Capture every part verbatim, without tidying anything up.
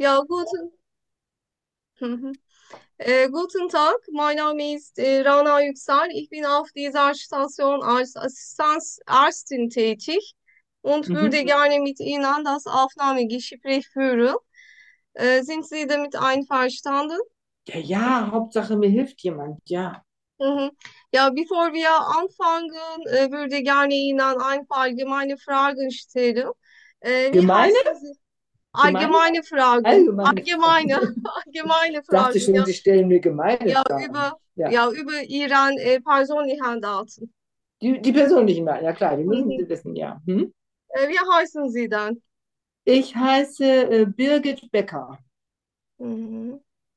Ja, guten, mhm. Äh, guten Tag, mein Name ist äh, Rana Yüksel. Ich bin auf dieser Station als Assistenzärztin tätig und Mhm. würde gerne mit Ihnen das Aufnahmegespräch führen. Äh, sind Sie damit einverstanden? Ja, ja, Hauptsache mir hilft jemand, ja. Mhm. Ja, bevor wir anfangen, äh, würde gerne Ihnen ein paar allgemeine Fragen stellen. Äh, wie Gemeine? heißen Sie? Gemeine? Allgemeine Fragen. Allgemeine Allgemeine, Fragen. allgemeine Ich dachte Fragen, schon, ja. Sie stellen mir gemeine Ja, Fragen. über, Ja, ja, über Ihren äh, persönlichen Daten. die, die persönlichen Daten, ja klar, die müssen Mhm. Sie wissen, ja. Hm? Äh, wie heißen Sie dann? Ich heiße äh, Birgit Becker. Mhm.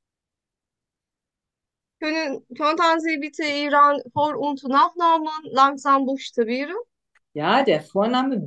Können, könnten Sie bitte Ihren Vor- und Nachnamen langsam buchstabieren? Ja, der Vorname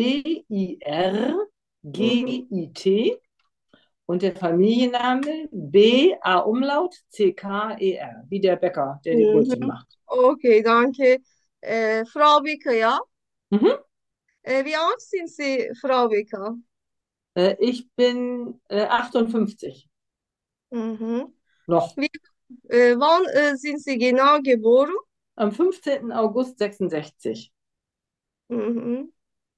Mhm. B I R G I T und der Familienname B A-Umlaut C K E R, wie der Bäcker, der die Brötchen Mhm. macht. Okay, danke. Äh, Frau Becker, ja? Mhm. Äh, wie alt sind Sie, Frau Becker? Äh, ich bin äh, achtundfünfzig. Mhm. Noch. Wie, äh, wann äh, sind Sie genau geboren? Am fünfzehnten August sechsundsechzig. Mhm.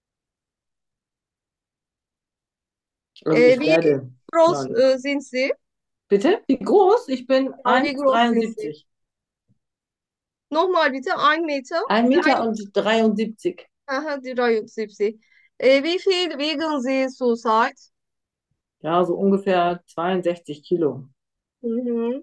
Also Äh, ich wie werde groß neun. äh, sind Sie? Bitte? Wie groß? Ich bin Ja, wie groß sind Sie? eins Komma dreiundsiebzig. Nochmal bitte, ein Meter. Ein Meter und dreiundsiebzig. Aha, dreiundsiebzig. Äh, wie viel wiegen Sie zurzeit? Ja, so ungefähr zweiundsechzig Kilo. Mhm.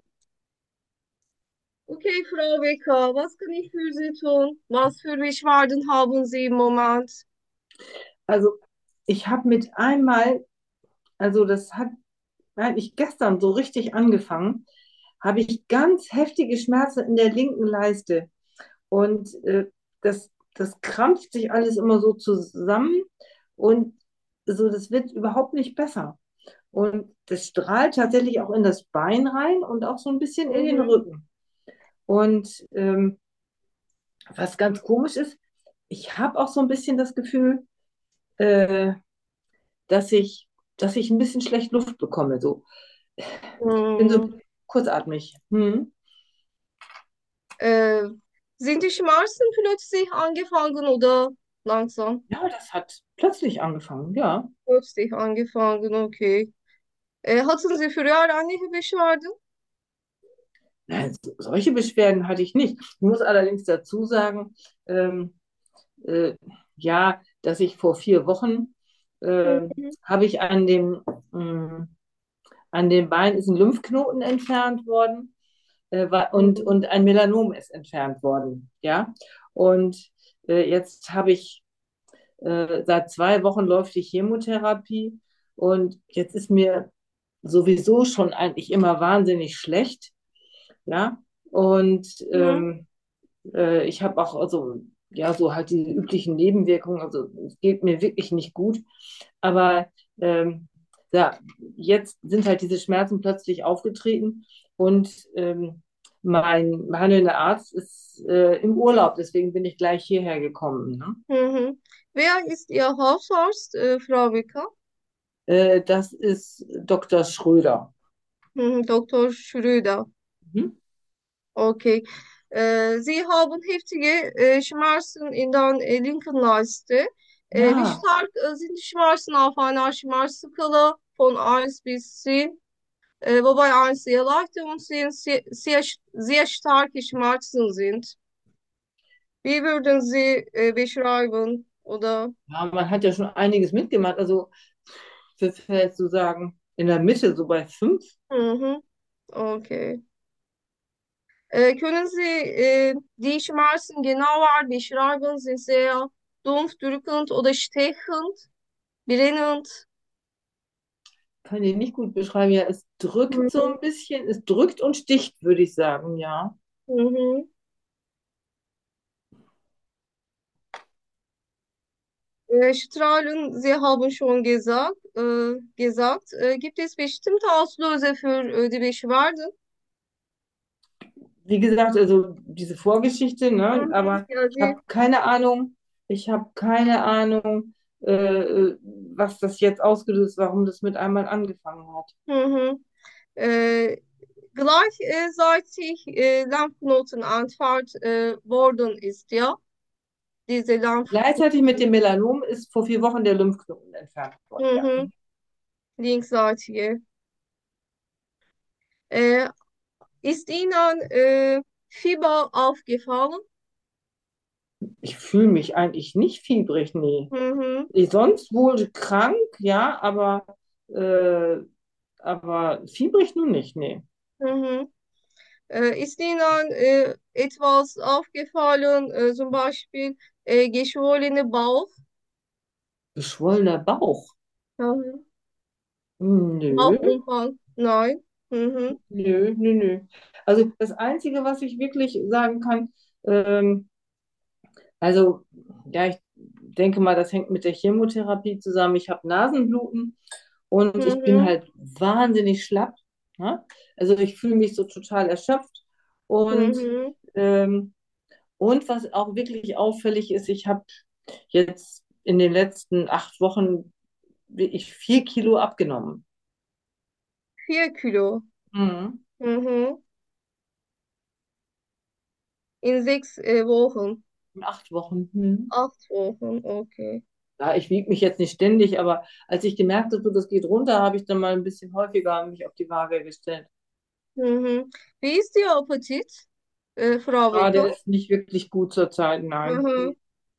Okay, Frau Becker, was kann ich für Sie tun? Was für Beschwerden haben Sie im Moment? Also ich habe mit einmal, also das hat eigentlich gestern so richtig angefangen, habe ich ganz heftige Schmerzen in der linken Leiste. Und äh, das, das krampft sich alles immer so zusammen und so, das wird überhaupt nicht besser. Und das strahlt tatsächlich auch in das Bein rein und auch so ein bisschen in den Mhm. Rücken. Und ähm, was ganz komisch ist, ich habe auch so ein bisschen das Gefühl, äh, dass ich, dass ich ein bisschen schlecht Luft bekomme. So. Bin so Mhm. kurzatmig. Hm. Äh, sind die Schmerzen plötzlich angefangen oder langsam? Ja, das hat plötzlich angefangen, ja. Plötzlich angefangen, okay. Äh, hatten Sie früher ähnliche Beschwerden? Nein, so- solche Beschwerden hatte ich nicht. Ich muss allerdings dazu sagen, ähm, äh, ja, dass ich vor vier Wochen äh, Mhm. habe ich an dem, mh, an dem Bein ist ein Lymphknoten entfernt worden äh, wa- und, Mhm. und ein Melanom ist entfernt worden. Ja, und äh, jetzt habe ich äh, seit zwei Wochen läuft die Chemotherapie und jetzt ist mir sowieso schon eigentlich immer wahnsinnig schlecht. Ja, und Mhm. ähm, äh, ich habe auch also ja so halt die üblichen Nebenwirkungen. Also es geht mir wirklich nicht gut. Aber ähm, ja, jetzt sind halt diese Schmerzen plötzlich aufgetreten und ähm, mein behandelnder Arzt ist äh, im Urlaub, deswegen bin ich gleich hierher gekommen. Ne? Mhm. Wer ist Ihr Hausarzt, äh, Frau Becker? Äh, das ist Doktor Schröder. Mhm. Doktor Schröder. Mhm. Okay. Äh, Sie haben heftige äh, Schmerzen in der äh, linken Leiste. Äh, wie Ja, stark äh, sind die Schmerzen auf einer Schmerzskala von eins bis zehn? Äh, wobei eins sehr leichte und zehn sehr, sehr, sehr starke Schmerzen sind. Wie würden Sie äh, beschreiben? Oder? ja, man hat ja schon einiges mitgemacht. Also, für jetzt zu sagen, in der Mitte, so bei fünf. Mhm. Okay. Äh, können Sie äh, die Schmerzen genauer beschreiben? Sind sehr dumpf, drückend oder stechend, brennend? Kann ich nicht gut beschreiben. Ja, es drückt so Mhm. ein bisschen, es drückt und sticht, würde ich sagen, ja. Mhm. Äh, Strahlen, Sie haben schon gesagt, äh, gesagt, äh, gibt es bestimmte Auslöser für äh, die Beschwerden? Wie gesagt, also diese Vorgeschichte, ne, Mhm. aber Ja, ich Sie, habe keine Ahnung, ich habe keine Ahnung, äh, äh, was das jetzt ausgelöst, warum das mit einmal angefangen hat. Hı hı. Äh, Gleichzeitig äh, Lymphknotenanfall äh, worden ist, ja. Diese Gleichzeitig mit dem Lymphknoten. Melanom ist vor vier Wochen der Lymphknoten entfernt worden, Hı ja. hı. Linksseitige. Äh, Ist Ihnen äh, Fieber aufgefallen? Ich fühle mich eigentlich nicht fiebrig, nee. Hı hı. Ich sonst wohl krank, ja, aber, äh, aber fiebrig nun nicht, nee. Hı hı. Äh, ist Ihnen äh, etwas aufgefallen, äh, zum Beispiel äh, geschwollene Bauch? Geschwollener Bauch? Hı hı. Hm, nö, Bauchumfang? Nein. Hı hı. nö, nö, nö. Also das Einzige, was ich wirklich sagen kann, ähm, also ja, ich denke mal, das hängt mit der Chemotherapie zusammen. Ich habe Nasenbluten Hı und ich bin hı. halt wahnsinnig schlapp. Ne? Also ich fühle mich so total erschöpft Hı und hı. ähm, und was auch wirklich auffällig ist, ich habe jetzt in den letzten acht Wochen wirklich vier Kilo abgenommen. Vier Kilo. Mhm. Hı hı. In sechs äh, Wochen. In acht Wochen. Mhm. Acht Wochen, okay. Ja, ich wiege mich jetzt nicht ständig, aber als ich gemerkt habe, so, das geht runter, habe ich dann mal ein bisschen häufiger mich auf die Waage gestellt. Hı hı. Wie ist Ihr Appetit, äh, Frau Ah, Wecker? der ist nicht wirklich gut zurzeit, Hı nein. hı.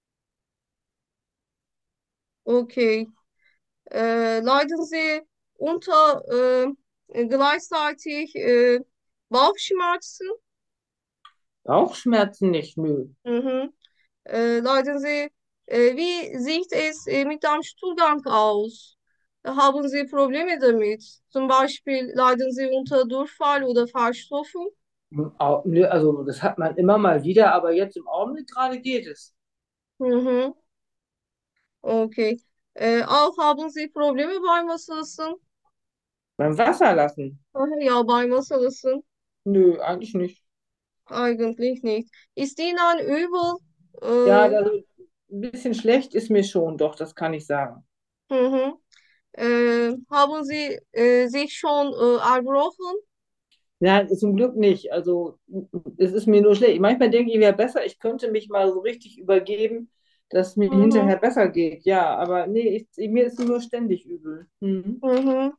Okay. Äh, leiden Sie unter äh, gleichzeitig äh, Bauchschmerzen? Bauchschmerzen nicht, nö. Mhm. Äh, leiden Sie, äh, wie sieht es äh, mit dem Stuhlgang aus? Haben Sie Probleme damit? Zum Beispiel leiden Sie unter Durchfall oder Verstopfung? Au- nö, also das hat man immer mal wieder, aber jetzt im Augenblick gerade geht es. Mhm. Okay. Äh, auch haben Sie Probleme beim Wasserlassen? Beim Wasserlassen? Aha, ja, beim Wasserlassen Nö, eigentlich nicht. eigentlich nicht. Ist Ihnen übel? Ja, Äh, also ein bisschen schlecht ist mir schon, doch, das kann ich sagen. mhm. Äh, haben Sie äh, sich schon äh, erbrochen? Nein, zum Glück nicht. Also es ist mir nur schlecht. Manchmal denke ich, wäre besser, ich könnte mich mal so richtig übergeben, dass es mir Mhm. hinterher besser geht. Ja, aber nee, ich, mir ist nur ständig übel. Mhm. Mhm.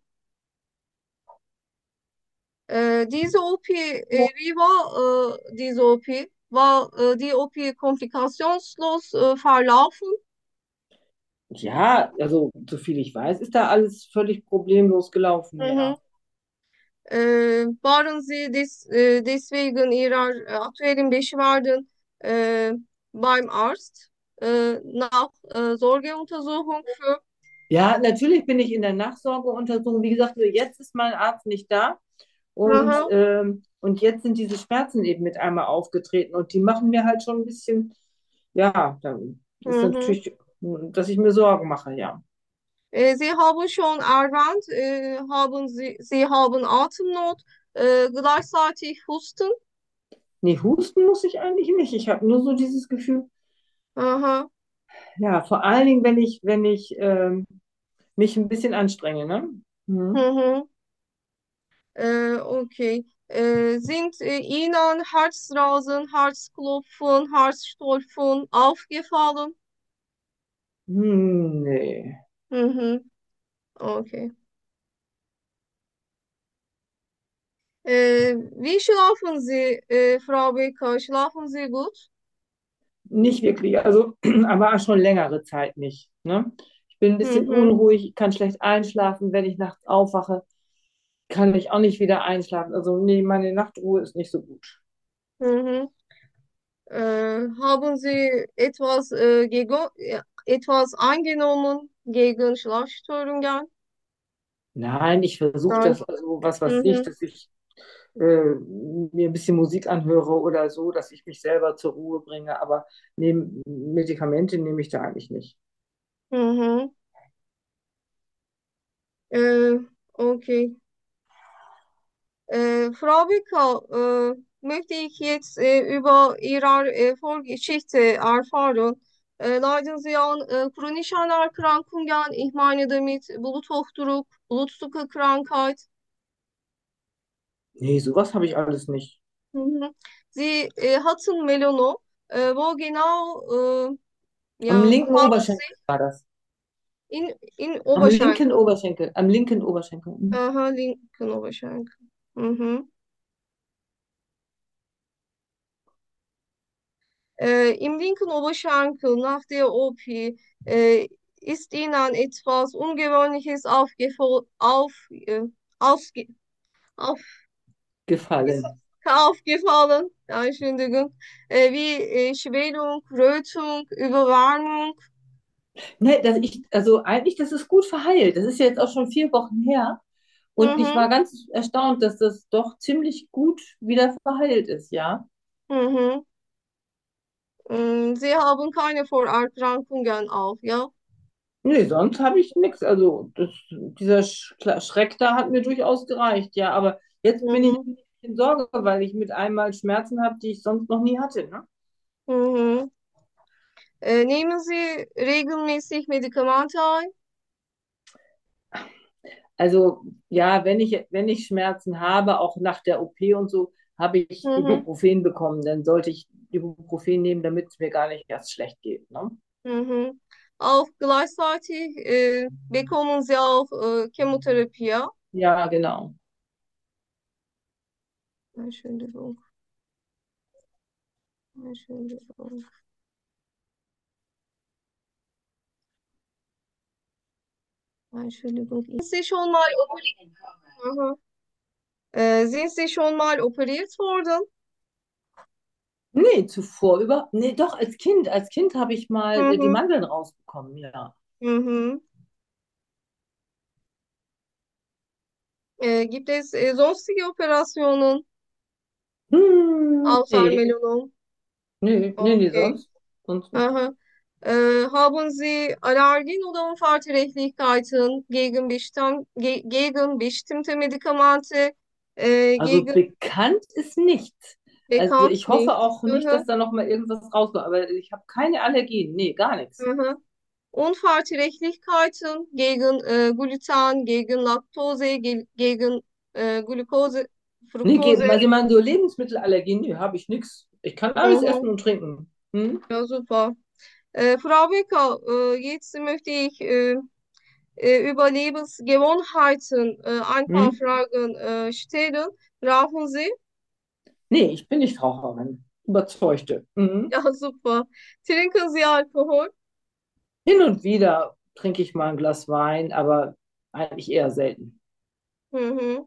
Äh, diese O P, äh, wie war äh, diese O P? War äh, die O P komplikationslos äh, verlaufen? Ja, also soviel ich weiß, ist da alles völlig problemlos gelaufen, Mhm. ja. Äh, waren Sie des, äh, deswegen Ihrer äh, aktuellen Beschwerden äh, beim Arzt äh, nach äh, Sorgeuntersuchung für? Ja, natürlich bin ich in der Nachsorgeuntersuchung. Wie gesagt, nur jetzt ist mein Arzt nicht da. Und, Aha. ähm, und jetzt sind diese Schmerzen eben mit einmal aufgetreten. Und die machen mir halt schon ein bisschen, ja, dann ist Mhm. natürlich, dass ich mir Sorgen mache, ja. Äh, Sie haben schon erwähnt, äh, haben Sie, Sie haben Atemnot, äh, gleichzeitig Husten. Nee, husten muss ich eigentlich nicht. Ich habe nur so dieses Gefühl, Aha. ja, vor allen Dingen, wenn ich, wenn ich ähm, mich ein bisschen anstrenge, ne? Hı Mhm. hı. Äh, okay. Äh, sind äh, Ihnen Herzrasen, Herzklopfen, Herzstolpen aufgefallen? Hm, nee, Hı hı. Okay. Äh, wie schlafen Sie, äh, Frau Becker? Schlafen Sie gut? nicht wirklich. Also, aber auch schon längere Zeit nicht, ne? Ich bin ein Hı bisschen hı. unruhig, ich kann schlecht einschlafen, wenn ich nachts aufwache. Kann ich auch nicht wieder einschlafen. Also nee, meine Nachtruhe ist nicht so gut. Hı hı. Äh, haben Sie etwas, äh, gegen, ja, etwas eingenommen gegen Schlafstörungen? Nein, ich versuche Nein. das, also was weiß ich, Mhm. dass ich äh, mir ein bisschen Musik anhöre oder so, dass ich mich selber zur Ruhe bringe. Aber nehm, Medikamente nehme ich da eigentlich nicht. Mhm. Äh, okay. Äh, Frau Becker, äh, möchte ich jetzt äh, über Ihre äh, Vorgeschichte erfahren. Äh, leiden Sie an äh, chronischen Erkrankungen? Ich meine damit Bluthochdruck, Blutzuckerkrankheit. Nee, sowas habe ich alles nicht. Mhm. Sie äh, hatten Melanom. Äh, wo genau äh, Am ja, linken haben Sie Oberschenkel war das. in, in Am linken Oberschenkel? Oberschenkel. Am linken Oberschenkel. Mhm. Aha, linken Oberschenkel. Mhm. Äh, im linken Oberschenkel nach der O P äh, ist Ihnen etwas Ungewöhnliches aufgefallen, auf, äh, ausge, auf, Gefallen. aufgefallen, ja, Entschuldigung, äh, wie äh, Schwellung, Rötung, Überwärmung. Nee, dass ich, also eigentlich, das ist gut verheilt. Das ist ja jetzt auch schon vier Wochen her. Und ich Mhm, war ganz erstaunt, dass das doch ziemlich gut wieder verheilt ist, ja. mhm. Mm, Sie haben keine Vorerkrankungen auch, ja? Nee, sonst habe ich nichts. Also das, dieser Sch Schreck da hat mir durchaus gereicht, ja. Aber jetzt bin ich Mhm, in Sorge, weil ich mit einmal Schmerzen habe, die ich sonst noch nie hatte, ne? mhm. Äh, nehmen Sie regelmäßig Medikamente ein? Also ja, wenn ich, wenn ich Schmerzen habe, auch nach der O P und so, habe ich Mhm, Ibuprofen bekommen. Dann sollte ich Ibuprofen nehmen, damit es mir gar nicht erst schlecht geht, ne? mhm. Auch gleichzeitig äh, bekommen Sie auch äh, Chemotherapie, ja? Ja, genau. Entschuldigung, Entschuldigung, Entschuldigung. Sind Sie schon mal operiert? Aha. Äh, sind Sie schon mal operiert worden? Nee, zuvor über. Nee, doch, als Kind. Als Kind habe ich mal äh, die Mhm, Mandeln rausbekommen, ja. mhm. Äh, gibt es äh, sonstige Operationen Hm, außer nee, Melanom? nee, nee, nee, Okay. sonst, sonst nicht. Aha. Äh, haben Sie Allergien oder Unverträglichkeiten gegen, bestimm ge gegen bestimmte Medikamente, äh, Also gegen bekannt ist nichts. Also bekannt ich hoffe nicht? auch nicht, Aha, dass da noch mal irgendwas rauskommt, aber ich habe keine Allergien. Nee, gar nichts. aha. Unverträglichkeiten gegen äh, Gluten, gegen Laktose, ge gegen äh, Glucose, Nee, Fructose. geht, also ich meine, so Lebensmittelallergien, nee, habe ich nichts. Ich kann alles Aha. essen und trinken. Hm? Ja, super. Äh, Frau Becker, äh, jetzt möchte ich äh, äh, über Lebensgewohnheiten äh, ein paar Hm? Fragen äh, stellen. Rauchen Sie? Nee, ich bin nicht Raucherin. Überzeugte. Mhm. Ja, super. Trinken Sie Alkohol? Hin und wieder trinke ich mal ein Glas Wein, aber eigentlich eher selten. Mhm.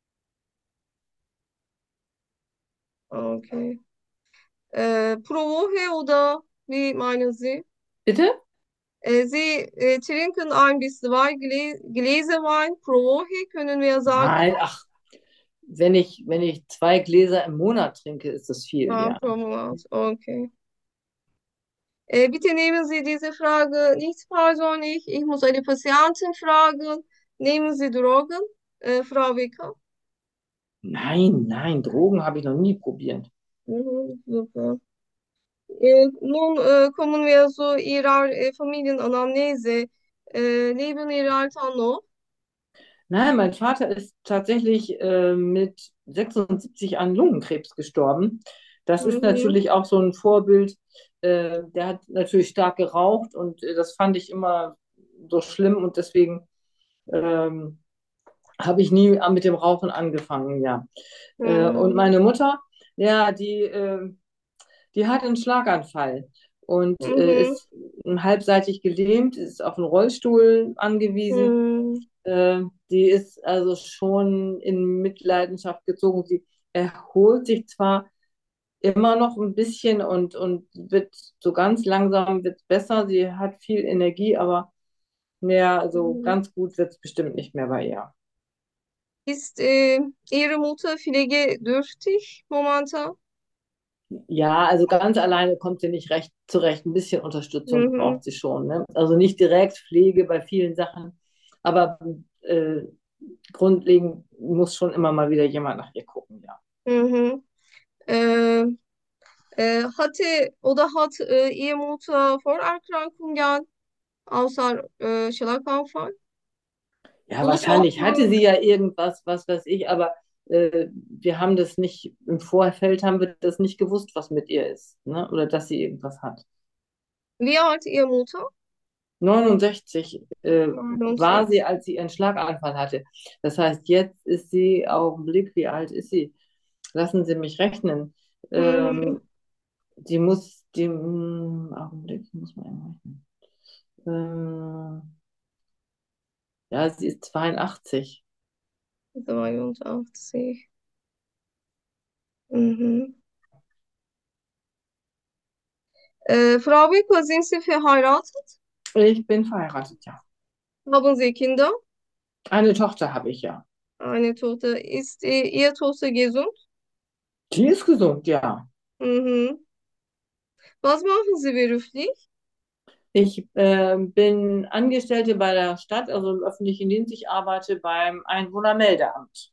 Okay. Äh, pro Woche oder wie meinen Sie? Bitte? Äh, Sie äh, trinken ein bis zwei Glä Gläser Wein pro Woche, können wir sagen. Nein, ach, wenn ich, wenn ich zwei Gläser im Monat trinke, ist das viel, Ah, ja. pro Monat. Okay. Äh, bitte nehmen Sie diese Frage nicht persönlich. Ich muss eine Patientin fragen. Nehmen Sie Drogen, äh, Frau Wicker? Nein, nein, Drogen habe ich noch nie probiert. Mhm, super. Äh, nun äh, kommen wir zu Ihrer äh, Familienanamnese. Äh, leben Ihre Eltern noch? Nein, mein Vater ist tatsächlich äh, mit sechsundsiebzig an Lungenkrebs gestorben. Das ist Mhm, natürlich auch so ein Vorbild. Äh, der hat natürlich stark geraucht und äh, das fand ich immer so schlimm und deswegen ähm, habe ich nie mit dem Rauchen angefangen, ja. Äh, und mhm, meine Mutter, ja, die, äh, die hat einen Schlaganfall und äh, mhm, ist halbseitig gelähmt, ist auf einen Rollstuhl angewiesen. mhm, Äh, die ist also schon in Mitleidenschaft gezogen. Sie erholt sich zwar immer noch ein bisschen und, und wird so ganz langsam wird besser. Sie hat viel Energie, aber mehr, also mhm. ganz gut wird es bestimmt nicht mehr bei ihr. Ist äh, Ihre Mutter pflegedürftig momentan? Ja, also ganz alleine kommt sie nicht recht zurecht. Ein bisschen Unterstützung Mhm, braucht sie schon. Ne? Also nicht direkt Pflege bei vielen Sachen, aber äh, grundlegend muss schon immer mal wieder jemand nach ihr gucken, ja. mhm. Äh, Äh, hatte oder hat äh, Ihre Mutter Vorerkrankungen außer äh, Schlaganfall? Ja, wahrscheinlich hatte Bluthochdruck? sie ja irgendwas, was weiß ich, aber äh, wir haben das nicht, im Vorfeld haben wir das nicht gewusst, was mit ihr ist, ne? Oder dass sie irgendwas hat. Wie alt Ihre Mutter? neunundsechzig äh, war sie, neunundsechzig. als sie ihren Schlaganfall hatte. Das heißt, jetzt ist sie, Augenblick, wie alt ist sie? Lassen Sie mich rechnen. Mhm. Ähm, die muss, die, hm, Augenblick, muss man eben rechnen. Ähm, ja, sie ist zweiundachtzig. zweiundachtzig. Mhm. Äh, Frau Wickler, sind Sie verheiratet? Ich bin verheiratet, ja. Haben Sie Kinder? Eine Tochter habe ich ja. Eine Tochter. Ist äh, Ihre Tochter gesund? Die ist gesund, ja. Mhm. Was machen Sie beruflich? Ich äh, bin Angestellte bei der Stadt, also im öffentlichen Dienst. Ich arbeite beim Einwohnermeldeamt.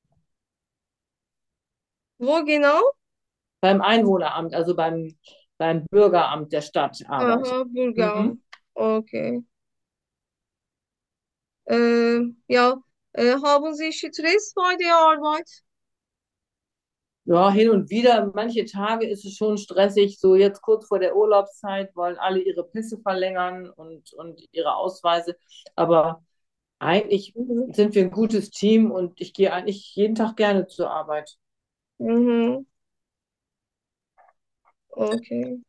Wo genau? Beim Einwohneramt, also beim, beim Bürgeramt der Stadt arbeite Aha, ich. Burgau. Mhm. Okay. Äh, ja, äh, haben Sie Stress bei der Arbeit? Ja, hin und wieder, manche Tage ist es schon stressig. So jetzt kurz vor der Urlaubszeit wollen alle ihre Pässe verlängern und, und ihre Ausweise. Aber eigentlich Mhm. sind wir ein gutes Team und ich gehe eigentlich jeden Tag gerne zur Arbeit. Mhm. Okay.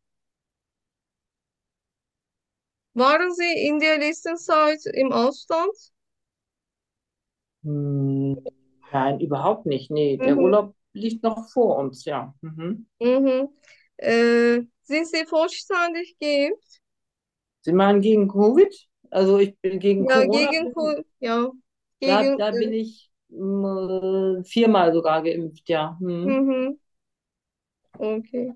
Waren Sie in der letzten Zeit im Ausland? Hm, nein, überhaupt nicht. Nee, der Mhm. Urlaub liegt noch vor uns, ja. Mhm. Mhm. Äh, sind Sie vollständig geimpft? Sie meinen gegen Covid? Also ich bin gegen Ja, Corona, gegen, bin, Co- ja, da, gegen, da bin äh, ich äh, viermal sogar geimpft, ja. Hm. mhm. Okay.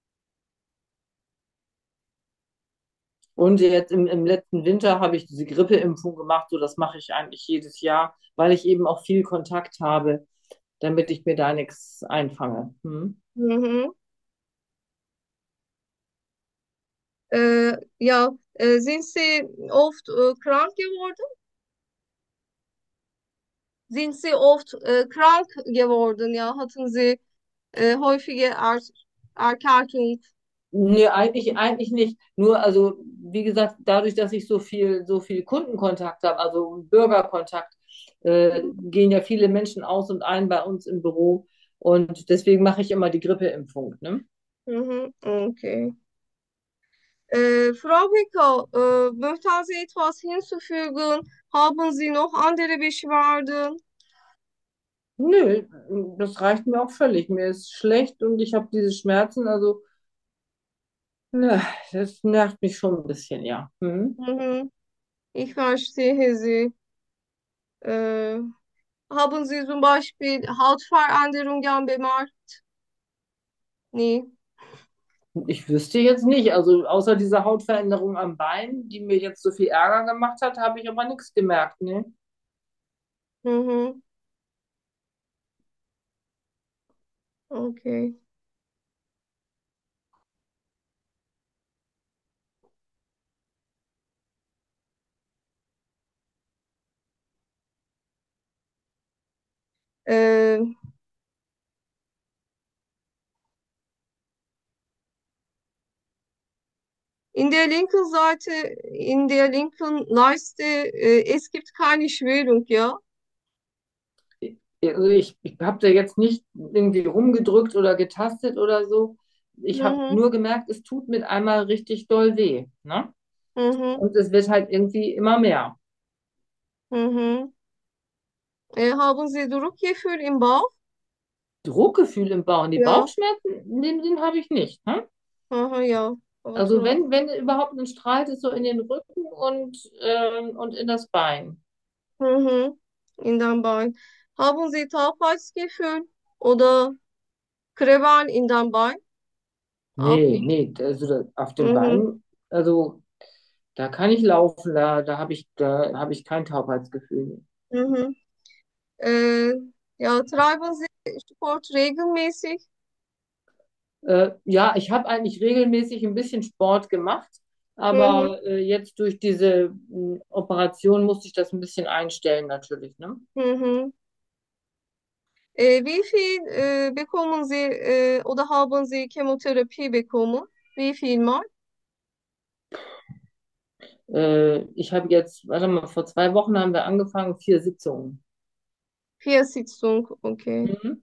Und jetzt im, im letzten Winter habe ich diese Grippeimpfung gemacht. So, das mache ich eigentlich jedes Jahr, weil ich eben auch viel Kontakt habe, damit ich mir da nichts einfange. Hm. Mhm. Äh, ja, äh, sind Sie oft äh, krank geworden? Sind Sie oft äh, krank geworden? Ja, hatten Sie äh, häufige er Erkältung? Nee, eigentlich, eigentlich nicht. Nur, also, wie gesagt, dadurch, dass ich so viel, so viel Kundenkontakt habe, also Bürgerkontakt, äh, gehen ja viele Menschen aus und ein bei uns im Büro. Und deswegen mache ich immer die Grippeimpfung, ne? Mhm. Okay. Äh, Frau Wicker, äh, möchten Sie etwas hinzufügen? Haben Sie noch andere Beschwerden? Nö, das reicht mir auch völlig. Mir ist schlecht und ich habe diese Schmerzen. Also, na, das nervt mich schon ein bisschen, ja. Hm? Mhm. Ich verstehe Sie. Äh, haben Sie zum Beispiel Hautveränderungen bemerkt? Nee. Ich wüsste jetzt nicht. Also, außer dieser Hautveränderung am Bein, die mir jetzt so viel Ärger gemacht hat, habe ich aber nichts gemerkt, ne? Mhm. Okay. Äh, in der linken Seite, in der linken Leiste, äh, es gibt keine Schwellung, ja? Also ich, ich habe da jetzt nicht irgendwie rumgedrückt oder getastet oder so. Ich habe Mhm. nur gemerkt, es tut mit einmal richtig doll weh. Ne? Mhm. Und es wird halt irgendwie immer mehr. Mhm. Äh, haben Sie Druckgefühl im Bauch? Druckgefühl im Bauch. Und die Ja. Bauchschmerzen, den, den habe ich nicht. Ne? Aha, ja. Also Also, wenn, wenn überhaupt ein strahlt es so in den Rücken und, ähm, und in das Bein. mhm. In den Bein. Haben Sie Taubheitsgefühl oder Kribbeln in den Bein? Auch Nee, nicht. nee, also da, auf den Mhm. Beinen, also da kann ich laufen, da, da habe ich, da habe ich kein Taubheitsgefühl. Mhm. Äh, ja, treiben Sie Sport regelmäßig? Äh, ja, ich habe eigentlich regelmäßig ein bisschen Sport gemacht, Mhm, aber äh, jetzt durch diese mh, Operation musste ich das ein bisschen einstellen natürlich, ne? mhm. Äh, wie viel äh, bekommen Sie äh, oder haben Sie Chemotherapie bekommen? Wie viel Mal? Äh, ich habe jetzt, warte mal, vor zwei Wochen haben wir angefangen, vier Sitzungen. Vier Sitzungen, okay. Mhm.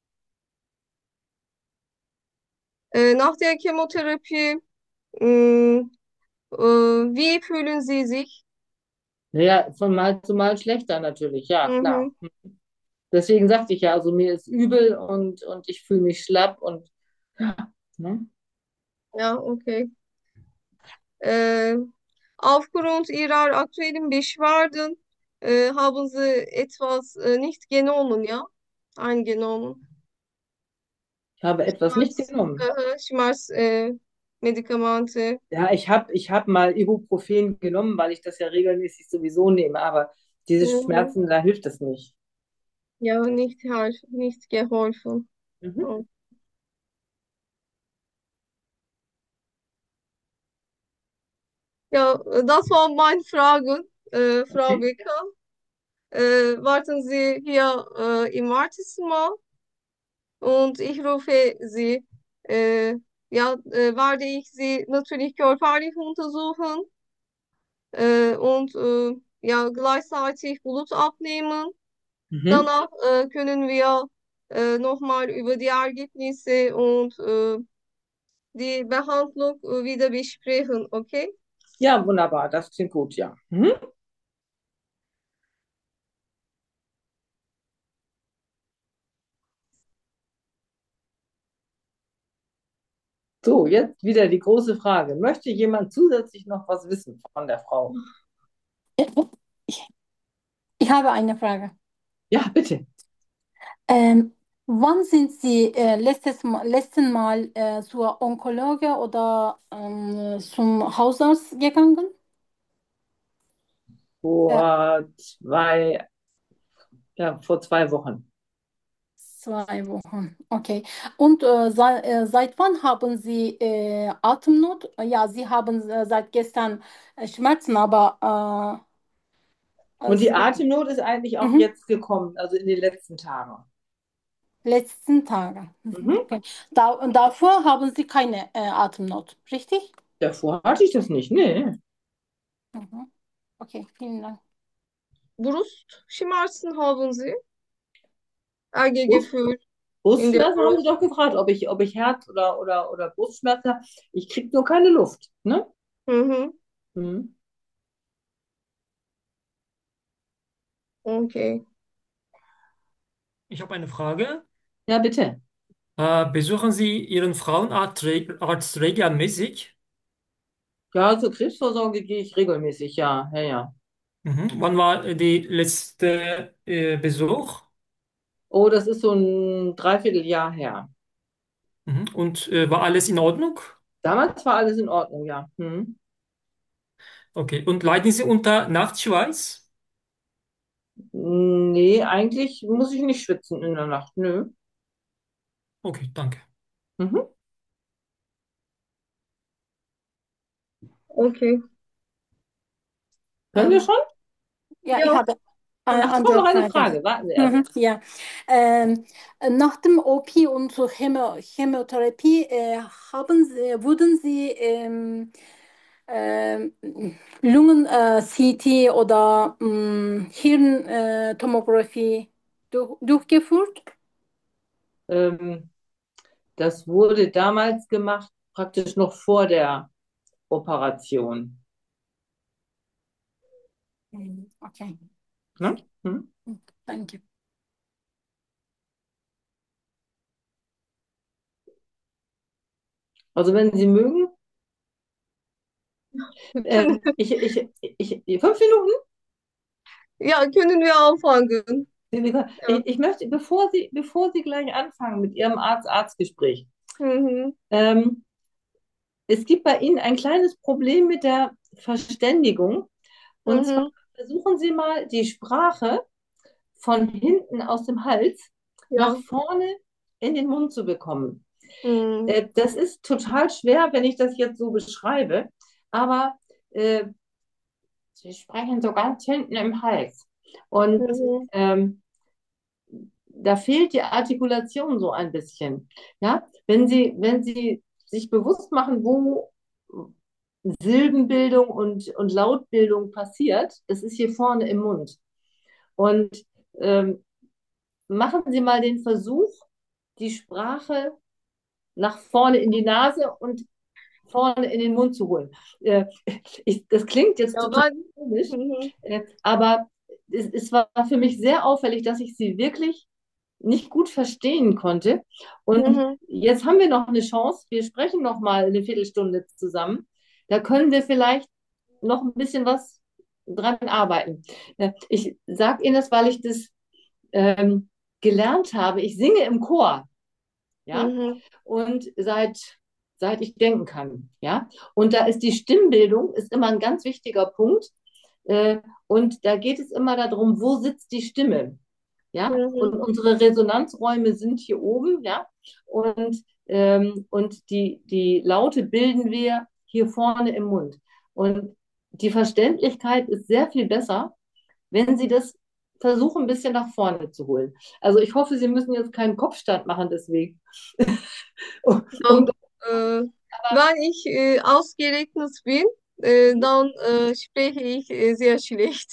Äh, nach der Chemotherapie, mh, äh, wie fühlen Sie sich? Naja, von Mal zu Mal schlechter natürlich, ja, klar. Mhm. Deswegen sagte ich ja, also mir ist übel und, und ich fühle mich schlapp und ja, ne? Ja, okay. Äh, aufgrund Ihrer aktuellen Beschwerden äh, haben Sie etwas äh, nicht genommen, ja? Eingenommen. Ich habe etwas nicht Schmerz, genommen. äh, Schmerz, äh, Medikamente. Ja, ich habe ich hab mal Ibuprofen genommen, weil ich das ja regelmäßig sowieso nehme, aber diese Mhm. Schmerzen, da hilft das nicht. Ja, nicht, half- nicht geholfen. Mhm. Oh. Ja, äh, das waren meine Fragen, äh, Frau Okay. Becker. Äh, warten Sie hier äh, im Wartezimmer und ich rufe Sie. Äh, ja, äh, werde ich Sie natürlich körperlich untersuchen äh, und äh, ja, gleichzeitig Blut abnehmen. Mhm. Danach äh, können wir äh, nochmal über die Ergebnisse und äh, die Behandlung äh, wieder besprechen, okay? Ja, wunderbar, das klingt gut, ja. Mhm. So, jetzt wieder die große Frage. Möchte jemand zusätzlich noch was wissen von der Frau? Ich, ich habe eine Frage. Ja, bitte. Ähm, wann sind Sie äh, letztes Mal, letzten Mal äh, zur Onkologe oder ähm, zum Hausarzt gegangen? Äh, Vor zwei, ja, vor zwei Wochen. zwei Wochen. Okay. Und äh, sei, äh, seit wann haben Sie äh, Atemnot? Ja, Sie haben äh, seit gestern äh, Schmerzen, aber äh, Und die es, Atemnot ist eigentlich auch mhm, jetzt gekommen, also in den letzten Tagen. letzten Tage. Mhm, Mhm. okay. Da, und davor haben Sie keine äh, Atemnot, richtig? Davor hatte ich das nicht, nee. Mhm. Okay, vielen Dank. Brustschmerzen haben Sie? Brust, Gefühl in der Brustschmerzen haben Sie Brust. doch gefragt, ob ich, ob ich Herz- oder, oder, oder Brustschmerzen habe. Ich kriege nur keine Luft, ne? Mhm. Mhm. Okay. Ich habe eine Frage. Ja, bitte. Äh, besuchen Sie Ihren Frauenarzt reg Arzt regelmäßig? Ja, zur Krebsvorsorge gehe ich regelmäßig, ja, ja, ja. Mhm. Wann war äh, die letzte äh, Besuch? Oh, das ist so ein Dreivierteljahr her. Mhm. Und äh, war alles in Ordnung? Damals war alles in Ordnung, ja. Mhm. Okay. Und leiden Sie unter Nachtschweiß? Nee, eigentlich muss ich nicht schwitzen in der Nacht, nö. Okay, danke. Mhm. Okay. Können wir Ähm, schon? ja, ich Ja. habe eine Ach, es kommt andere noch eine Frage. Frage. Warten Sie erst. Mhm, ja. Ähm, nach dem O P und zur Chemo Chemotherapie äh, haben Sie, wurden Sie ähm, ähm, Lungen-C T oder ähm, Hirntomographie durch, durchgeführt? Ähm, das wurde damals gemacht, praktisch noch vor der Operation. Mhm, okay, Ne? Mhm. danke. Also wenn Sie mögen, Können, ähm, ich, ich, ich, fünf Minuten? ja, können wir anfangen? Ja. Ich, ich möchte, bevor Sie, bevor Sie gleich anfangen mit Ihrem Arzt-Arzt-Gespräch, Mhm. ähm, es gibt bei Ihnen ein kleines Problem mit der Verständigung. Und zwar Mhm. versuchen Sie mal die Sprache von hinten aus dem Hals nach Ja. vorne in den Mund zu bekommen. Hı. Äh, das ist total schwer, wenn ich das jetzt so beschreibe, aber äh, Sie sprechen so ganz hinten im Hals. Hı Und hı. ähm, da fehlt die Artikulation so ein bisschen. Ja, wenn Sie, wenn Sie sich bewusst machen, wo Silbenbildung und, und Lautbildung passiert, das ist hier vorne im Mund. Und ähm, machen Sie mal den Versuch, die Sprache nach vorne in die Nase und vorne in den Mund zu holen. Äh, ich, das klingt jetzt Ya total ben komisch, hı hı. äh, aber es, es war für mich sehr auffällig, dass ich sie wirklich nicht gut verstehen konnte. Hı Und hı. jetzt haben wir noch eine Chance. Wir sprechen noch mal eine Viertelstunde zusammen. Da können wir vielleicht noch ein bisschen was dran arbeiten. Äh, Ich sage Ihnen das, weil ich das ähm, gelernt habe. Ich singe im Chor, Hı ja, hı. und seit seit ich denken kann, ja. Und da ist die Stimmbildung ist immer ein ganz wichtiger Punkt. Äh, und da geht es immer darum, wo sitzt die Stimme, Hı ja. Und hı. unsere Resonanzräume sind hier oben, ja. Und ähm, und die die Laute bilden wir hier vorne im Mund. Und die Verständlichkeit ist sehr viel besser, wenn Sie das versuchen, ein bisschen nach vorne zu holen. Also ich hoffe, Sie müssen jetzt keinen Kopfstand machen deswegen. Um, Ya, um, äh, wenn ich äh, ausgerechnet bin, äh, dann äh, spreche ich äh, sehr schlecht.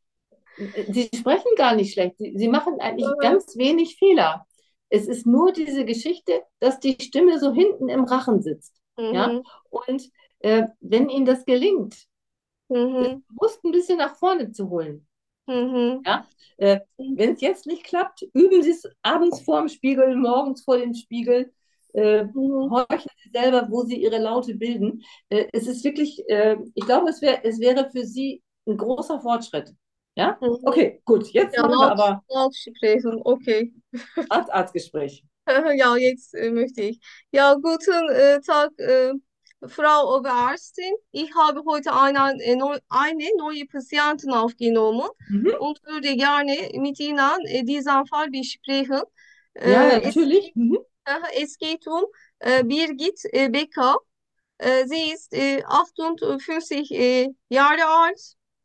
Sie sprechen gar nicht schlecht. Sie, Sie machen eigentlich Aha. ganz wenig Fehler. Es ist nur diese Geschichte, dass die Stimme so hinten im Rachen sitzt. Hı Ja? hı. Und äh, wenn Ihnen das gelingt, Hı das hı. bewusst ein bisschen nach vorne zu holen, Hı hı. ja? Äh, wenn es jetzt nicht klappt, üben Sie es abends vor dem Spiegel, morgens vor dem Spiegel. Äh, Hı hı. horchen Sie selber, wo Sie Ihre Laute bilden. Äh, es ist wirklich, äh, ich glaube, es, wär, es wäre für Sie ein großer Fortschritt. Ja? Hı hı. Okay, gut. Jetzt Ja, machen wir laut, aber laut sprechen, okay. Arzt-Arzt-Gespräch. Ja, jetzt äh, möchte ich. Ja, guten äh, Tag, äh, Frau Oberärztin. Ich habe heute eine, äh, neu, eine neue Patientin aufgenommen Mhm. und würde gerne mit Ihnen äh, diesen Fall besprechen. Ja, Äh, es natürlich. geht, Mhm. aha, es geht um äh, Birgit äh, Becker. Äh, sie ist äh, achtundfünfzig äh, Jahre alt,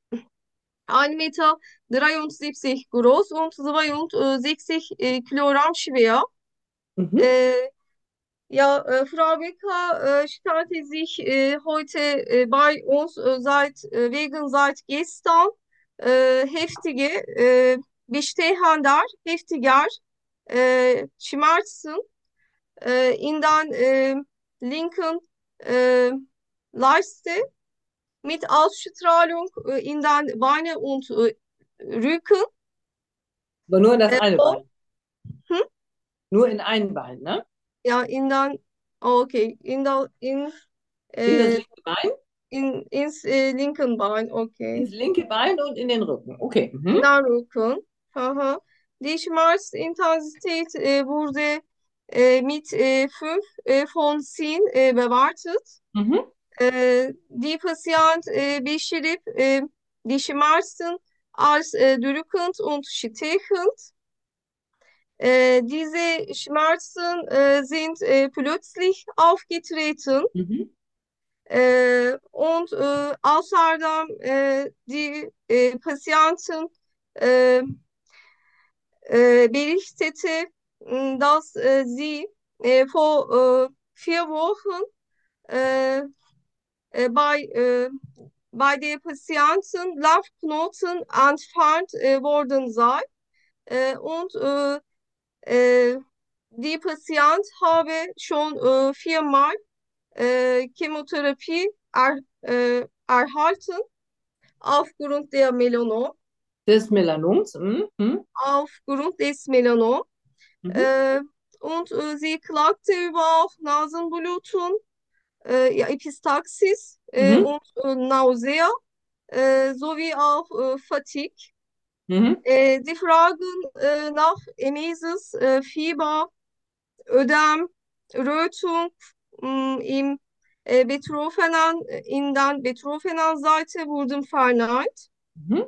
ein Meter dreiundsiebzig groß und zweiundsechzig äh, Kilogramm schwer. Mhm. Äh, Ja, äh, Frau Becker äh, stellte sich äh, heute äh, bei uns äh, seit äh, wegen seit gestern äh, heftige äh, bestehender heftiger äh, Schmerzen äh, in den äh, linken äh, Leiste mit Ausstrahlung äh, in den Beine und äh, Rücken. Aber nur in das Äh, eine oh, Bein. hm? Nur in ein Bein, ne? Ja, in den, oh, okay, in der, in In das äh, linke Bein, in, ins äh, linken Bein, okay. ins linke Bein und in den Rücken. Okay. In Mhm. den Rücken. Aha. Die Schmerzintensität äh, wurde äh, mit äh, fünf äh, von zehn äh, bewertet. Mhm. Äh, die Patient äh, beschrieb äh, die Schmerzen als äh, drückend und stechend. Äh, diese Schmerzen äh, sind äh, plötzlich aufgetreten. Mhm. Äh, und äh, außerdem äh, die äh, Patienten äh, äh, berichtete, mh, dass äh, sie äh, vor äh, vier Wochen äh, äh, bei, äh, bei der Patienten Lymphknoten entfernt äh, worden sei äh, und äh, äh, die Patient habe schon äh, viermal äh, Chemotherapie er, äh, erhalten aufgrund der Melanom, Des Melanoms. Mhm. Mhm. aufgrund des Melanom. Mhm. Äh, und äh, sie klagte über auch Nasenbluten, äh, ja, Epistaxis äh, Mhm. und äh, Nausea äh, sowie auch äh, Fatigue. Mhm. Äh, die Fragen äh, nach Emesis, äh, Fieber, Ödem, Rötung mh, im äh, betroffenen, in der betroffenen Seite wurden verneint. Mhm.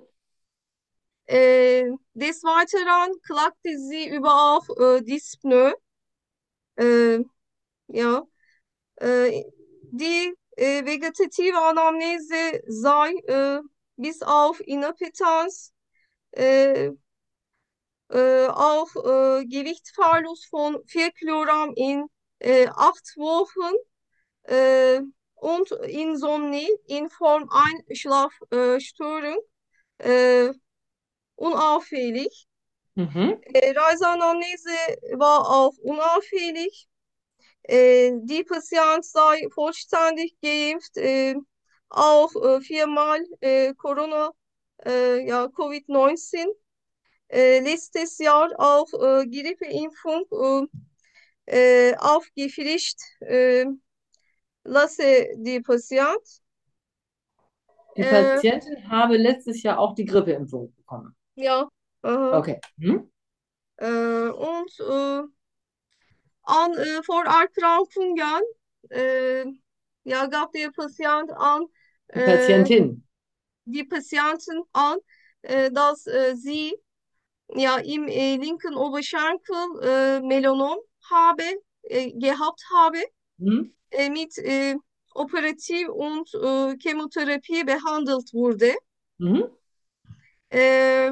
Äh, des Weiteren klagte sie über auch äh, Dyspnoe, äh, ja, äh, die äh, vegetative Anamnese sei äh, bis auf Inappetanz, äh, äh, auch äh, Gewichtsverlust von vier Kilogramm in äh, acht Wochen äh, und Insomnie in Form Einschlafstörung äh, unauffällig. Mhm. Äh, Reiseanamnese war auch unauffällig. Äh, die Patient sei vollständig geimpft, äh, auch äh, viermal äh, Corona, äh, ja, Covid neunzehn. Äh, letztes Jahr auch äh, Grippeimpfung äh, äh, aufgefrischt äh, lasse die Patient. Die Äh, Patientin habe letztes Jahr auch die Grippeimpfung bekommen. ja, aha. Okay. Mhm. Äh, und äh, an äh, Vorerkrankungen äh, ja, gab der Patient an, Die äh, Patientin. die Patienten an, äh, dass äh, sie ja im äh, linken Oberschenkel äh, Melanom habe, äh, gehabt habe, Mhm. äh, mit äh, Operativ und äh, Chemotherapie behandelt wurde. Mhm. Äh,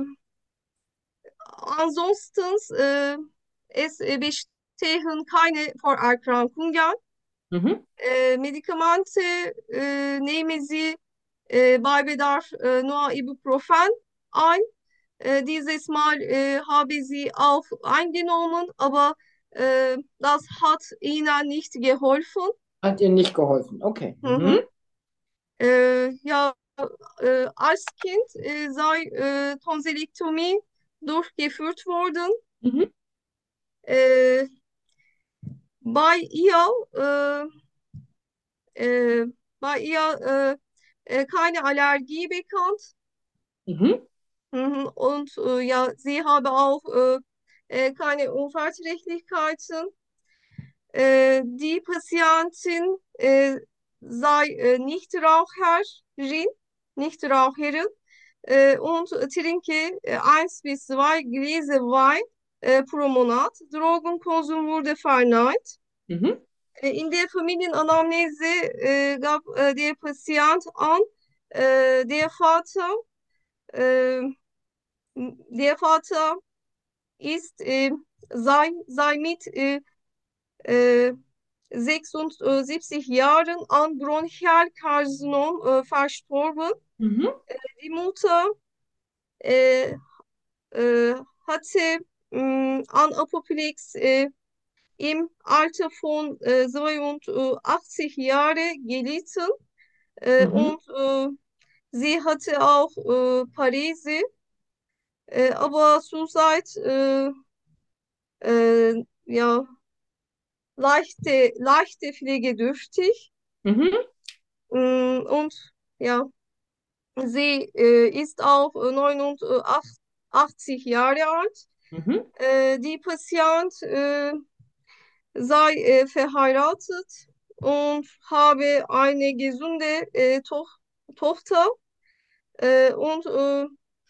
ansonsten äh, es äh, bestehen keine Vorerkrankungen. Mhm. Äh, Medikamente äh, nehmen Sie äh, bei Bedarf äh, nur Ibuprofen ein. Äh, dieses Mal äh, habe sie auch eingenommen, aber äh, das hat ihnen nicht geholfen. Hat ihr nicht geholfen. Okay. Mhm. Mhm. Äh, ja, äh, als Kind äh, sei äh, Tonsilektomie durchgeführt worden. Mhm. Äh, bei ihr, äh, äh, bei ihr äh, äh, keine Allergie bekannt. Mhm. Mhm. Und äh, ja, sie habe auch äh, äh, keine Unverträglichkeiten. Äh, die Patientin äh, sei äh, Nichtraucherin, Nichtraucherin äh, und trinke äh, eins bis zwei Gläser Wein äh, pro Monat. Drogenkonsum wurde verneint. Mhm. Äh, in der Familienanamnese äh, gab äh, der Patient an, äh, der Vater, äh, der Vater ist, äh, sei, sei mit äh, äh, sechsundsiebzig Jahren an Bronchialkarzinom äh, verstorben. Mhm. Die Mutter äh, äh, hatte mh, an Apoplex äh, im Alter von äh, zweiundachtzig Jahre gelitten äh, Mhm. und äh, sie hatte auch äh, Parese, äh, aber zurzeit äh, äh, ja, leichte, leichte pflegedürftig. Mhm. Mh, und ja, sie äh, ist auch äh, neunundachtzig Jahre alt. Mhm. Äh, die Patient äh, sei äh, verheiratet und habe eine gesunde äh, Toch Tochter. Äh, und äh,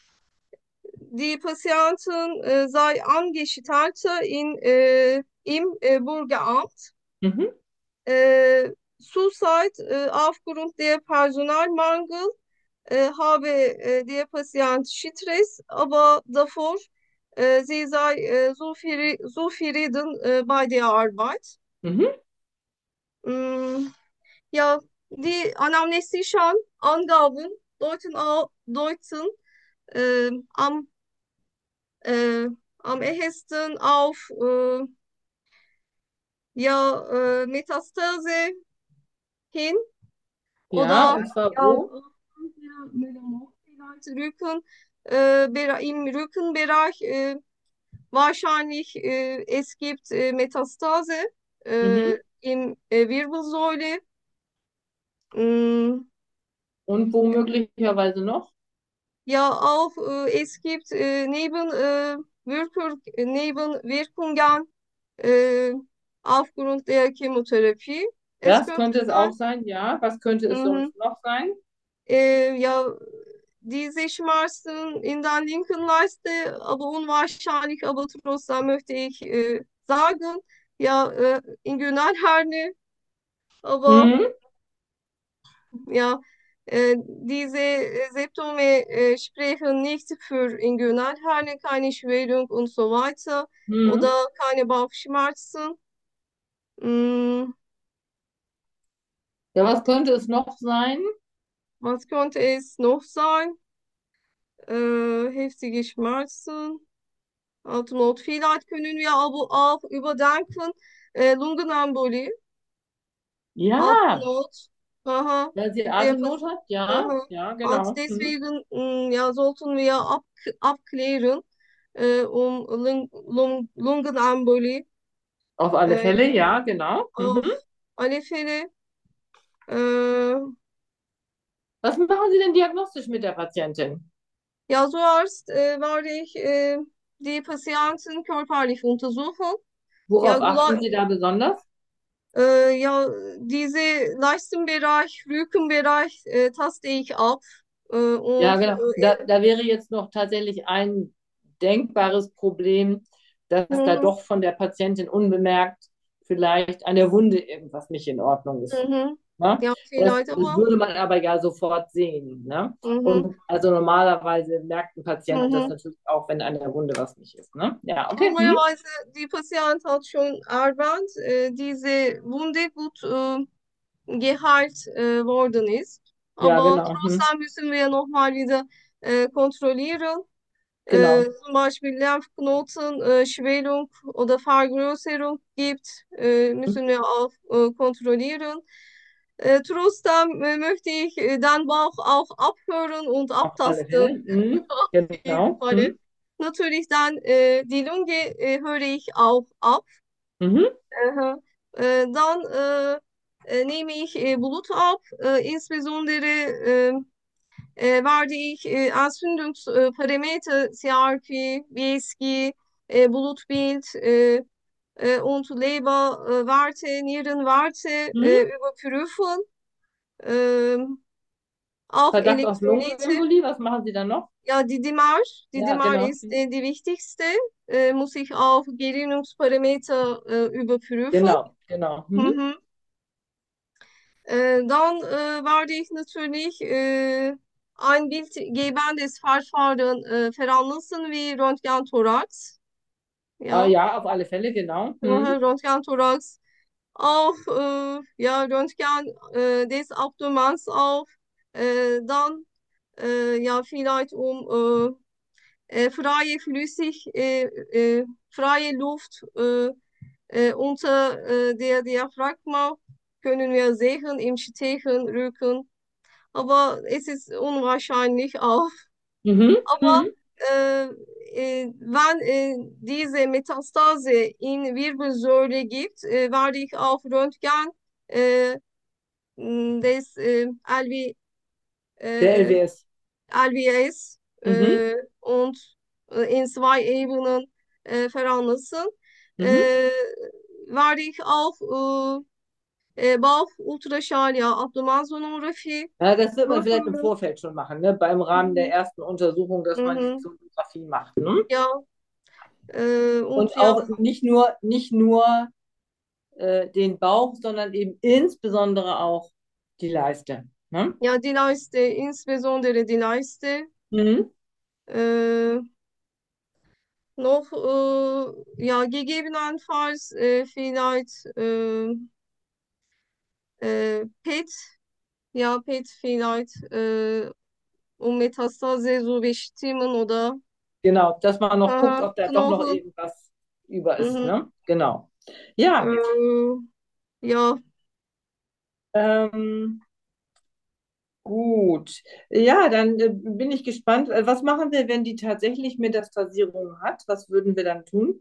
die Patientin äh, sei Angestellte in, äh, im äh, Bürgeramt. Mhm. Äh, zurzeit äh, aufgrund der Personalmangel äh, habe äh, der Patient Stress, aber davor äh, sie sei äh, zufri- zufrieden äh, bei der Arbeit. Mhm. Mm, ja, die anamnestischen Angaben deuten, au- deuten äh, am, äh, am ehesten auf äh, ja, äh, Metastase hin Ja, oder und zwar ja, wo? Melanom vielleicht Rücken, äh, bera- im Rückenbereich äh, wahrscheinlich äh, es gibt äh, Metastase äh, Mhm. in äh, Wirbelsäule. Mm, Und wo möglicherweise noch? ja, auch äh, es gibt äh, Neben, äh, Wirkung, Nebenwirkungen äh, aufgrund der Chemotherapie. Es Das könnte könnte es auch sein, sein, ja. Was könnte es mhm, sonst noch sein? äh, ja, diese Schmerzen in der linken Leiste, aber unwahrscheinlich, aber trotzdem möchte ich äh, sagen, ja, äh, Inguinalherne, aber Mhm. ja, äh, diese äh, Symptome äh, sprechen nicht für Inguinalherne, keine Schwellung und so weiter oder Mhm. keine Bauchschmerzen. Mm, Ja, was könnte es noch sein? was könnte es noch sein? Äh, heftige Schmerzen, Atemnot. Vielleicht können wir aber auch überdenken, äh, Lungenembolie, Ja, Atemnot. Aha, weil sie der, Atemnot hat? Ja, aha. ja, Und genau. Mhm. deswegen mm, ja, sollten wir ab, abklären, äh, um Lung, Lung, Lungenembolie Auf alle äh, Fälle, ja, genau. Mhm. auf alle Fälle. Äh, Was machen Sie denn diagnostisch mit der Patientin? ja, zuerst äh, werde ich äh, die Patienten körperlich untersuchen. Ja, Worauf achten Gula- Sie da besonders? äh, ja, diese Leistenbereich, Rückenbereich äh, taste ich ab. Äh, Ja, und genau. Da, da wäre jetzt noch tatsächlich ein denkbares Problem, äh, dass da mhm, doch von der Patientin unbemerkt vielleicht an der Wunde irgendwas nicht in Ordnung ist. mhm. Ne? Ja, Das, vielleicht das aber. würde man aber ja sofort sehen. Ne? Mhm, Und also normalerweise merkt ein Patient das mhm. natürlich auch, wenn an der Wunde was nicht ist. Ne? Ja, okay. Hm? Normalerweise, die Patient hat schon erwähnt, äh, diese Wunde gut äh, geheilt äh, worden ist. Ja, Aber genau. Hm. trotzdem müssen wir nochmal wieder äh, kontrollieren. Äh, Genau. zum Beispiel Lymphknoten, äh, Schwellung oder Vergrößerung gibt, äh, Hm. müssen wir auch äh, kontrollieren. Äh, trotzdem äh, möchte ich äh, den Bauch auch abhören und Auf alle Fälle. abtasten. Hm. Auf jeden Genau. Fall. Hm. Natürlich dann äh, die Lunge äh, höre ich auch ab. Mhm. Aha. Äh, dann äh, äh, nehme ich äh, Blut ab. Äh, insbesondere äh, äh, werde ich äh, Entzündungsparameter C R P, B S G, äh, Blutbild äh, äh, und Leberwerte, Nierenwerte äh, Mhm. überprüfen. Ähm, auch Verdacht auf Elektrolyte. Lungenembolie, was machen Sie dann noch? Ja, die Dimar, die Ja, Dimar genau. ist äh, die wichtigste. Äh, muss ich auch Gerinnungsparameter äh, überprüfen. Genau, genau. Mhm. Mhm. Äh, dann äh, werde ich natürlich äh, ein bildgebendes Verfahren äh, veranlassen wie Röntgenthorax. Ah, Ja, ja, auf alle Fälle, genau. aha, Mhm. Röntgenthorax. Auch äh, ja, Röntgen äh, des Abdomens auch. Äh, dann äh, ja, vielleicht um äh, äh, freie Flüssig, äh, äh, freie Luft äh, äh, unter äh, der Diaphragma können wir sehen im Stechen, Rücken. Aber es ist unwahrscheinlich auch. Mhm. Aber Mhm. äh, äh, wenn äh, diese Metastase in Wirbelsäule gibt, äh, werde ich auch Röntgen äh, mh, des äh, L V, Der äh, L W S. L V S Mhm. äh, und äh, in zwei Ebenen äh, veranlassen. Mhm. Äh, werde ich auch äh, äh, Bauch-Ultraschall, ja, Abdomensonographie Ja, das wird man vielleicht im durchführen. Vorfeld schon machen, ne? Beim Rahmen der Mhm. ersten Untersuchung, dass man die Mhm. Sonographie macht. Ne? Ja, äh, Und und ja, auch nicht nur, nicht nur äh, den Bauch, sondern eben insbesondere auch die Leiste. Ne? ja, die Leiste, insbesondere die Leiste. Mhm. Äh, noch, äh, ja, gegebenenfalls äh, vielleicht äh, äh, P E T, ja, P E T vielleicht, äh, um Metastase zu bestimmen oder Genau, dass man noch guckt, aha, ob da doch noch Knochen. irgendwas über ist. Mhm. Ne? Genau. Ja, Äh, ja, ähm, gut. Ja, dann äh, bin ich gespannt. Äh, Was machen wir, wenn die tatsächlich Metastasierung hat? Was würden wir dann tun?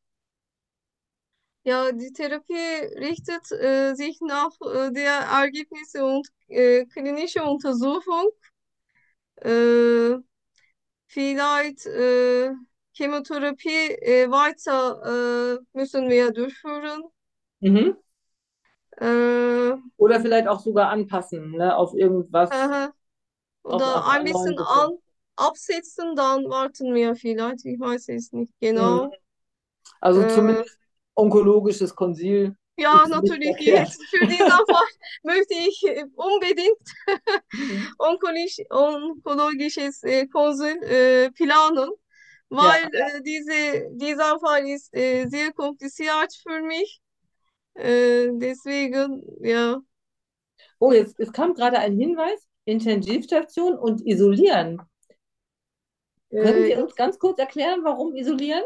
ja, die Therapie richtet äh, sich nach äh, der Ergebnisse und äh, klinische Untersuchung. Äh, vielleicht äh, Chemotherapie äh, weiter äh, müssen wir durchführen. Mhm. Äh, Oder vielleicht auch sogar anpassen, ne, auf irgendwas, aha. auf, Oder auf ein einen bisschen neuen Befund. an, absetzen, dann warten wir vielleicht. Ich weiß es nicht Mhm. genau. Also Äh, zumindest. onkologisches Konsil Ja, ist nicht natürlich. Jetzt verkehrt. für diesen Fall möchte ich äh, unbedingt Mhm. onkologisch, onkologisches äh, Konsul äh, planen, weil Ja. äh, diese, dieser Fall ist äh, sehr kompliziert für mich. Äh, deswegen, ja. Oh, jetzt, es kam gerade ein Hinweis, Intensivstation und isolieren. Können Sie Äh, uns ganz kurz erklären, warum isolieren?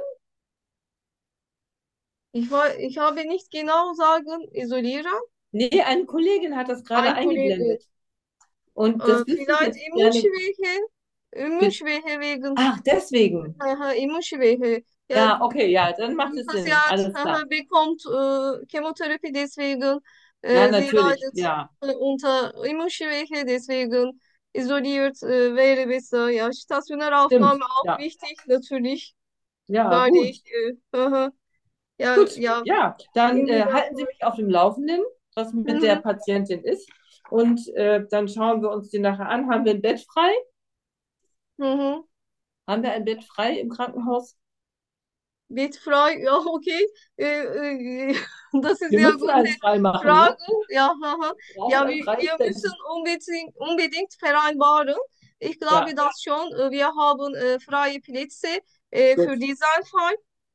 ich, war, ich habe nicht genau sagen, isolieren. Nee, eine Kollegin hat das gerade Ein Kollege, eingeblendet. Und äh, das wüsste ich vielleicht jetzt gerne. Immunschwäche, Ge- Immunschwäche wegen, Ach, deswegen. aha, Immunschwäche. Ja, Ja, okay, ja, dann macht die es Sinn. Patient Alles klar. aha, bekommt äh, Chemotherapie, deswegen Ja, äh, sie natürlich. leidet Ja, äh, unter Immunschwäche, deswegen isoliert äh, wäre besser. Ja, stationäre stimmt. Aufnahme auch Ja, wichtig, natürlich, ja, weil gut. ich, äh, aha, ja, Gut, ja, ja, dann in äh, dieser halten Sie Fall. mich auf dem Laufenden, was mit der Mhm, Patientin ist. Und äh, dann schauen wir uns die nachher an. Haben wir ein Bett frei? mhm. Haben wir ein Bett frei im Krankenhaus? Bitfrei, ja, okay. Äh, äh, das ist Wir sehr müssen gute eins frei machen, Frage. ne? Ja, haha. Wir brauchen Ja, ein wir, freies wir Bett. müssen unbedingt, unbedingt vereinbaren. Ich glaube Ja, das schon. Äh, Wir haben äh, freie Plätze äh, gut. für diesen Fall.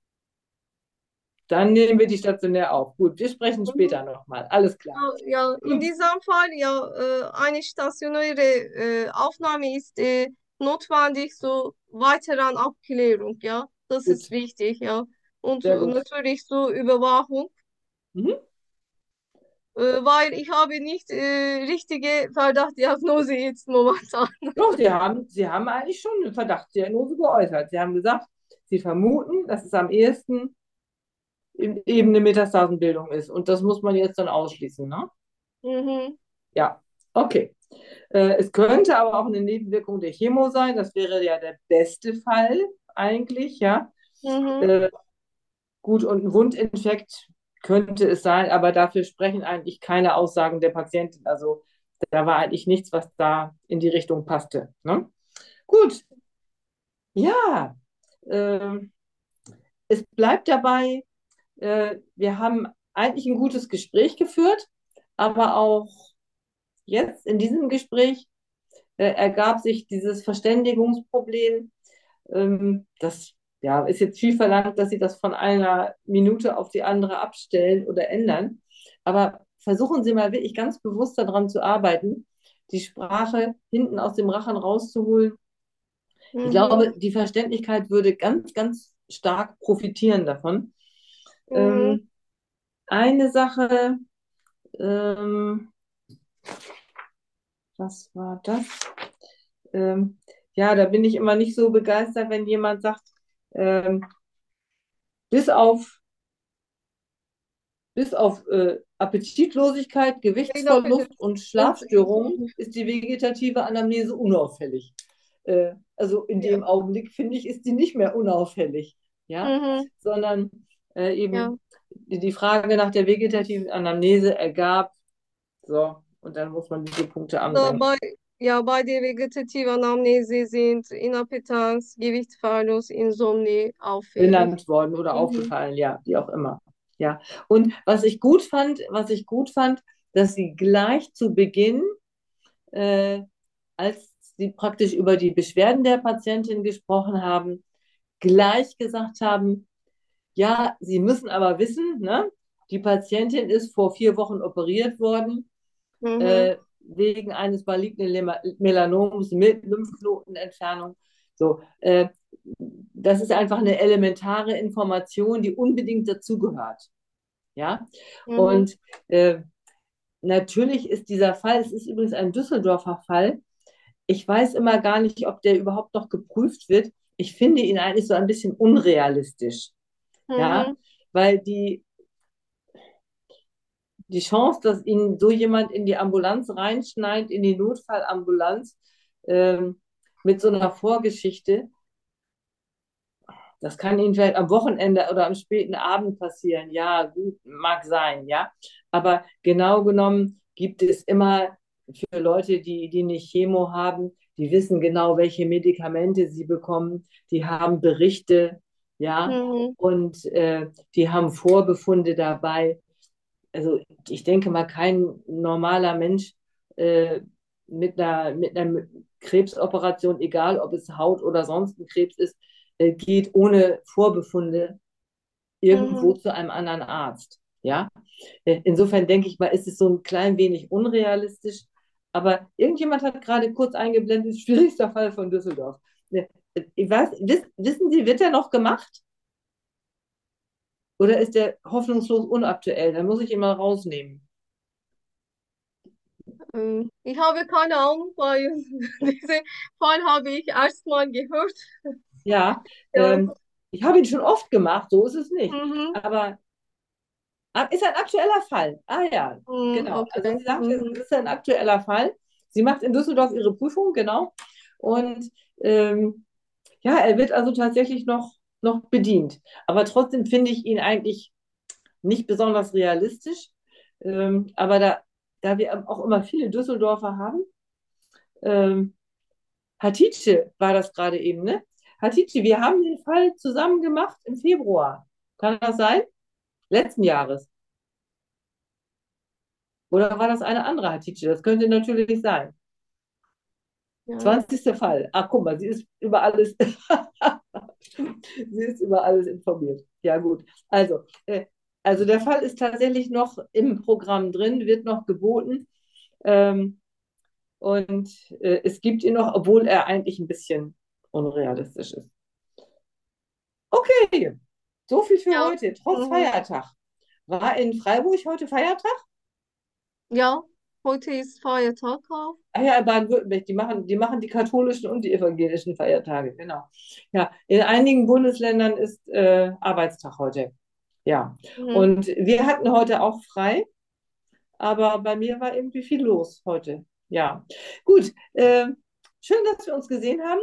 Dann nehmen wir die stationär auf. Gut, wir sprechen Mhm. später nochmal. Alles klar. Ja, ja, in Gut, diesem Fall, ja, äh, eine stationäre äh, Aufnahme ist äh, notwendig zur weiteren Abklärung, ja. Das ist gut, wichtig, ja. Und sehr äh, gut. natürlich zur Überwachung. Mhm. Äh, weil ich habe nicht äh, richtige Verdachtdiagnose jetzt momentan. Doch, Sie haben, Sie haben eigentlich schon eine Verdachtsdiagnose geäußert. Sie haben gesagt, Sie vermuten, dass es am ehesten eben eine Metastasenbildung ist. Und das muss man jetzt dann ausschließen, ne? Mhm, Ja, okay. Äh, es könnte aber auch eine Nebenwirkung der Chemo sein. Das wäre ja der beste Fall eigentlich, ja. mhm, Äh, gut, und ein Wundinfekt könnte es sein, aber dafür sprechen eigentlich keine Aussagen der Patientin. Also da war eigentlich nichts, was da in die Richtung passte. Ne? Gut, ja, äh, es bleibt dabei, äh, wir haben eigentlich ein gutes Gespräch geführt, aber auch jetzt in diesem Gespräch äh, ergab sich dieses Verständigungsproblem. Ähm, das ja, ist jetzt viel verlangt, dass Sie das von einer Minute auf die andere abstellen oder ändern. Aber versuchen Sie mal wirklich ganz bewusst daran zu arbeiten, die Sprache hinten aus dem Rachen rauszuholen. Ich mhm, glaube, die Verständlichkeit würde ganz, ganz stark profitieren davon. mhm. Ähm, eine Sache, ähm, was war das? Ähm, ja, da bin ich immer nicht so begeistert, wenn jemand sagt, ähm, bis auf, bis auf äh, Appetitlosigkeit, Gewichtsverlust und Und, Schlafstörungen ist die vegetative Anamnese unauffällig. Äh, also in ja, dem Augenblick, finde ich, ist die nicht mehr unauffällig, ja, mhm, sondern äh, ja. eben die die Frage nach der vegetativen Anamnese ergab, so, und dann muss man diese Punkte Da anbringen. bei, ja, bei der vegetativen Anamnese sind Inappetanz, Gewichtsverlust, Insomnie auffällig. Benannt worden oder Mhm. aufgefallen, ja, wie auch immer. Ja. Und was ich gut fand, was ich gut fand, dass sie gleich zu Beginn, äh, als sie praktisch über die Beschwerden der Patientin gesprochen haben, gleich gesagt haben, ja, Sie müssen aber wissen, ne, die Patientin ist vor vier Wochen operiert worden, Mhm. äh, wegen eines malignen Melanoms mit Lymphknotenentfernung. So, äh, das ist einfach eine elementare Information, die unbedingt dazugehört. Ja, Mhm. und äh, natürlich ist dieser Fall, es ist übrigens ein Düsseldorfer Fall. Ich weiß immer gar nicht, ob der überhaupt noch geprüft wird. Ich finde ihn eigentlich so ein bisschen unrealistisch. Ja, Mhm. weil die, die Chance, dass Ihnen so jemand in die Ambulanz reinschneit, in die Notfallambulanz, ähm, mit so einer Vorgeschichte, das kann Ihnen vielleicht am Wochenende oder am späten Abend passieren. Ja, gut, mag sein, ja. Aber genau genommen gibt es immer für Leute, die, die eine Chemo haben, die wissen genau, welche Medikamente sie bekommen. Die haben Berichte. ja, Mhm. und äh, die haben Vorbefunde dabei. Also ich denke mal, kein normaler Mensch äh, mit einer, mit einer Krebsoperation, egal ob es Haut oder sonst ein Krebs ist, äh, geht ohne Vorbefunde irgendwo Mhm. zu einem anderen Arzt. Ja, Äh, insofern denke ich mal, ist es so ein klein wenig unrealistisch. Aber irgendjemand hat gerade kurz eingeblendet, schwierigster Fall von Düsseldorf. Ne, Ich weiß, wiss, wissen Sie, wird der noch gemacht? Oder ist der hoffnungslos unaktuell? Da muss ich ihn mal rausnehmen. Ähm, Ich habe keine Ahnung, weil diesen Fall habe ich erst mal gehört. Ja, Ja. ähm, ich habe ihn schon oft gemacht, so ist es nicht. Mhm. Aber ah, ist ein aktueller Fall. Ah ja, Mhm. genau. Also Okay. sie sagt, es Mhm. ist ein aktueller Fall. Sie macht in Düsseldorf ihre Prüfung, genau. Und ähm, ja, er wird also tatsächlich noch, noch bedient. Aber trotzdem finde ich ihn eigentlich nicht besonders realistisch. Ähm, aber da, da wir auch immer viele Düsseldorfer haben, ähm, Hatice war das gerade eben, ne? Hatice, wir haben den Fall zusammen gemacht im Februar. Kann das sein? Letzten Jahres. Oder war das eine andere Hatice? Das könnte natürlich sein. Ja. Zwanzigster Fall. Ach, guck mal, sie ist über alles, sie ist über alles informiert. Ja, gut. Also, äh, also der Fall ist tatsächlich noch im Programm drin, wird noch geboten. Ähm, und äh, es gibt ihn noch, obwohl er eigentlich ein bisschen unrealistisch ist. Okay, so viel für Ja. heute, trotz Mhm. Feiertag. War in Freiburg heute Feiertag? Ja, heute ist Feiertag auch. Ah ja, in Baden-Württemberg, die machen, die machen die katholischen und die evangelischen Feiertage, genau. Ja, in einigen Bundesländern ist äh, Arbeitstag heute. Ja, Mhm. und wir hatten heute auch frei, aber bei mir war irgendwie viel los heute. Ja, gut. Äh, schön, dass wir uns gesehen haben.